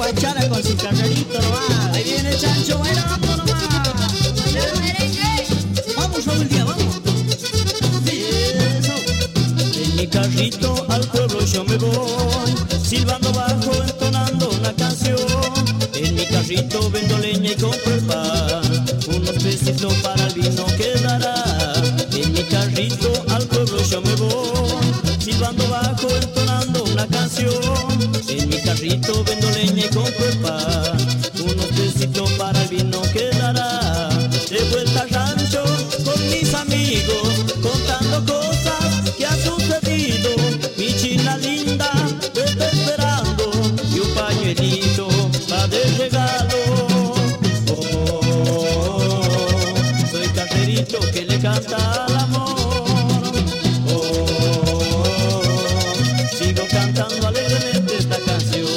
guachara con su carrerito nomás. Ahí viene Chancho bailando nomás. Vamos, Raúl Díaz, vamos. Eso. En mi carrito al pueblo yo me voy, silbando bajo, entonando una canción. En mi carrito vendo leña y compro el pan, unos pesitos para el vino quedará. En mi carrito al pueblo yo me voy, silbando bajo, entonando una canción. En mi carrito vendo leña y compro el pan, unos pesitos para el vino quedará. De vuelta al rancho con mis amigos, contando cosas que ha sucedido. Mi china linda te está esperando y un pañuelito va de regalo. Soy carterito que le canta al amor. Sigo cantando alegremente esta canción.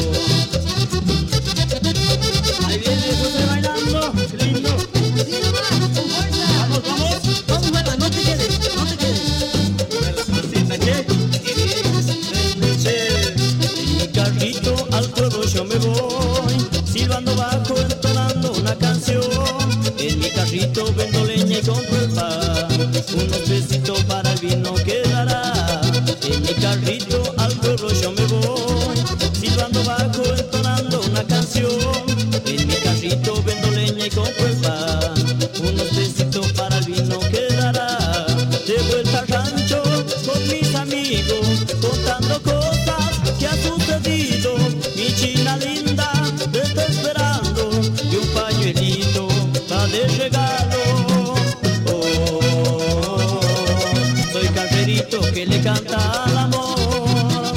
Ahí viene José bailando, qué lindo. Vamos, vamos. Vamos, Beba, no te quedes, no te quedes. En mi carrito al pueblo yo me voy, silbando bajo, entonando una canción. En mi carrito vendo leña y compro el pan, unos pesitos para el vino quedará. En mi carrito al pueblo yo me voy, silbando bajo, entonando una canción. En mi carrito vendo leña y compro el pan, unos pesitos para el vino quedará. De vuelta al rancho con mis amigos, contando cosas que ha sucedido. Mi china linda te está esperando y un pañuelito va de regalo. Soy carterito que le canta al amor.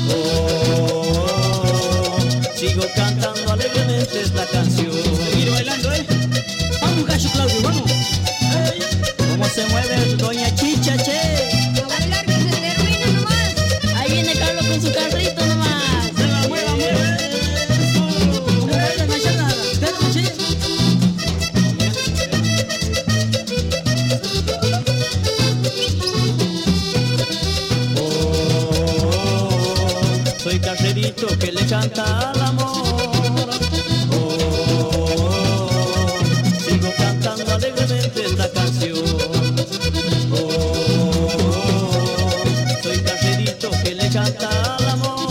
Sigo cantando alegremente esta canción. Seguir bailando, vamos, Cacho Claudio, vamos. ¿Cómo se mueve doña Chicha, che? A bailar que se termine nomás. Ahí viene Carlos con su carrito nomás. Se la mueva, mueve. ¿Cómo baila, Machada? Pedro, che. Soy carterito que le canta al amor. Sigo cantando alegremente esta canción. Soy carterito que le canta al amor.